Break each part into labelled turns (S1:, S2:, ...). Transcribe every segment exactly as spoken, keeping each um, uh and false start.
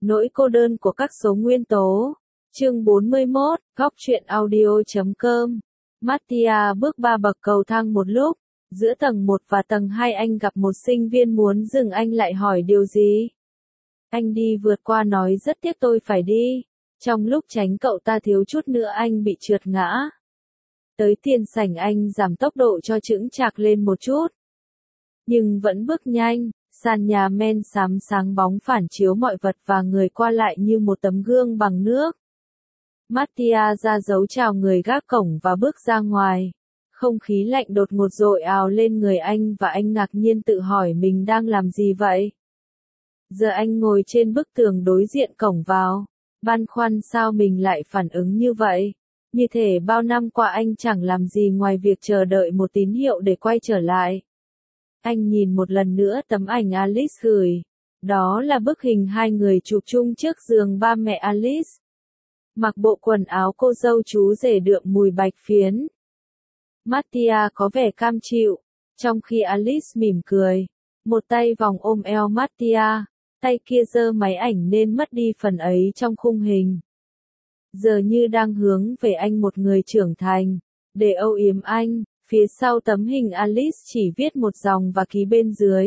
S1: Nỗi cô đơn của các số nguyên tố. Chương bốn mươi mốt, góc truyện audio.com. Mattia bước ba bậc cầu thang một lúc. Giữa tầng một và tầng hai anh gặp một sinh viên muốn dừng anh lại hỏi điều gì. Anh đi vượt qua nói rất tiếc tôi phải đi. Trong lúc tránh cậu ta thiếu chút nữa anh bị trượt ngã. Tới tiền sảnh anh giảm tốc độ cho chững chạc lên một chút. Nhưng vẫn bước nhanh, sàn nhà men xám sáng bóng phản chiếu mọi vật và người qua lại như một tấm gương bằng nước. Mattia ra dấu chào người gác cổng và bước ra ngoài. Không khí lạnh đột ngột dội ào lên người anh và anh ngạc nhiên tự hỏi mình đang làm gì vậy. Giờ anh ngồi trên bức tường đối diện cổng vào, băn khoăn sao mình lại phản ứng như vậy. Như thể bao năm qua anh chẳng làm gì ngoài việc chờ đợi một tín hiệu để quay trở lại. Anh nhìn một lần nữa tấm ảnh Alice gửi. Đó là bức hình hai người chụp chung trước giường ba mẹ Alice. Mặc bộ quần áo cô dâu chú rể đượm mùi bạch phiến. Mattia có vẻ cam chịu, trong khi Alice mỉm cười. Một tay vòng ôm eo Mattia, tay kia giơ máy ảnh nên mất đi phần ấy trong khung hình. Giờ như đang hướng về anh một người trưởng thành, để âu yếm anh. Phía sau tấm hình Alice chỉ viết một dòng và ký bên dưới.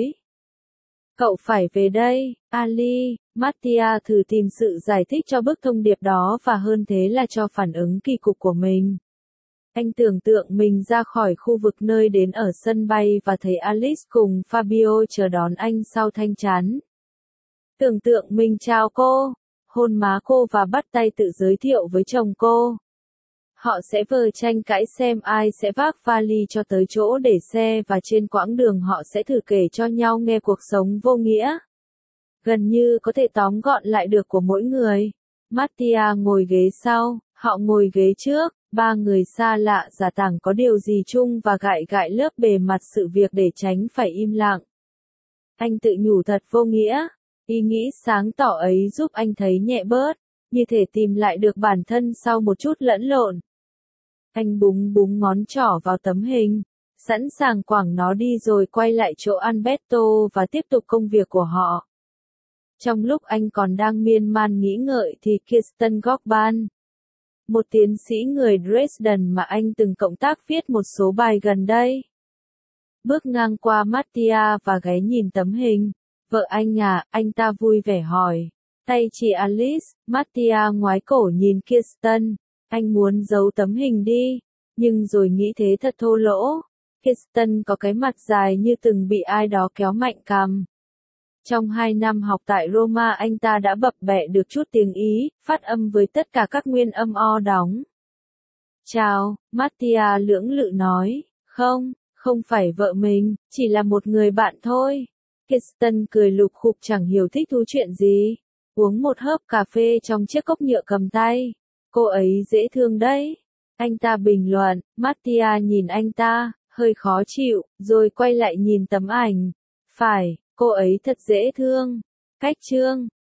S1: Cậu phải về đây, Ali. Mattia thử tìm sự giải thích cho bức thông điệp đó và hơn thế là cho phản ứng kỳ cục của mình. Anh tưởng tượng mình ra khỏi khu vực nơi đến ở sân bay và thấy Alice cùng Fabio chờ đón anh sau thanh chắn. Tưởng tượng mình chào cô, hôn má cô và bắt tay tự giới thiệu với chồng cô. Họ sẽ vờ tranh cãi xem ai sẽ vác vali cho tới chỗ để xe và trên quãng đường họ sẽ thử kể cho nhau nghe cuộc sống vô nghĩa. Gần như có thể tóm gọn lại được của mỗi người. Mattia ngồi ghế sau, họ ngồi ghế trước, ba người xa lạ giả tảng có điều gì chung và gại gại lớp bề mặt sự việc để tránh phải im lặng. Anh tự nhủ thật vô nghĩa, ý nghĩ sáng tỏ ấy giúp anh thấy nhẹ bớt, như thể tìm lại được bản thân sau một chút lẫn lộn. Anh búng búng ngón trỏ vào tấm hình, sẵn sàng quẳng nó đi rồi quay lại chỗ Alberto và tiếp tục công việc của họ. Trong lúc anh còn đang miên man nghĩ ngợi thì Kirsten Gockban, một tiến sĩ người Dresden mà anh từng cộng tác viết một số bài gần đây, bước ngang qua Mattia và ghé nhìn tấm hình. Vợ anh à, anh ta vui vẻ hỏi. Tay chị Alice. Mattia ngoái cổ nhìn Kirsten. Anh muốn giấu tấm hình đi, nhưng rồi nghĩ thế thật thô lỗ. Kirsten có cái mặt dài như từng bị ai đó kéo mạnh cằm. Trong hai năm học tại Roma anh ta đã bập bẹ được chút tiếng Ý, phát âm với tất cả các nguyên âm o đóng. Chào, Mattia lưỡng lự nói. Không, không phải vợ mình, chỉ là một người bạn thôi. Kirsten cười lục khục chẳng hiểu thích thú chuyện gì. Uống một hớp cà phê trong chiếc cốc nhựa cầm tay. Cô ấy dễ thương đấy. Anh ta bình luận. Mattia nhìn anh ta, hơi khó chịu, rồi quay lại nhìn tấm ảnh. Phải, cô ấy thật dễ thương. Cách chương.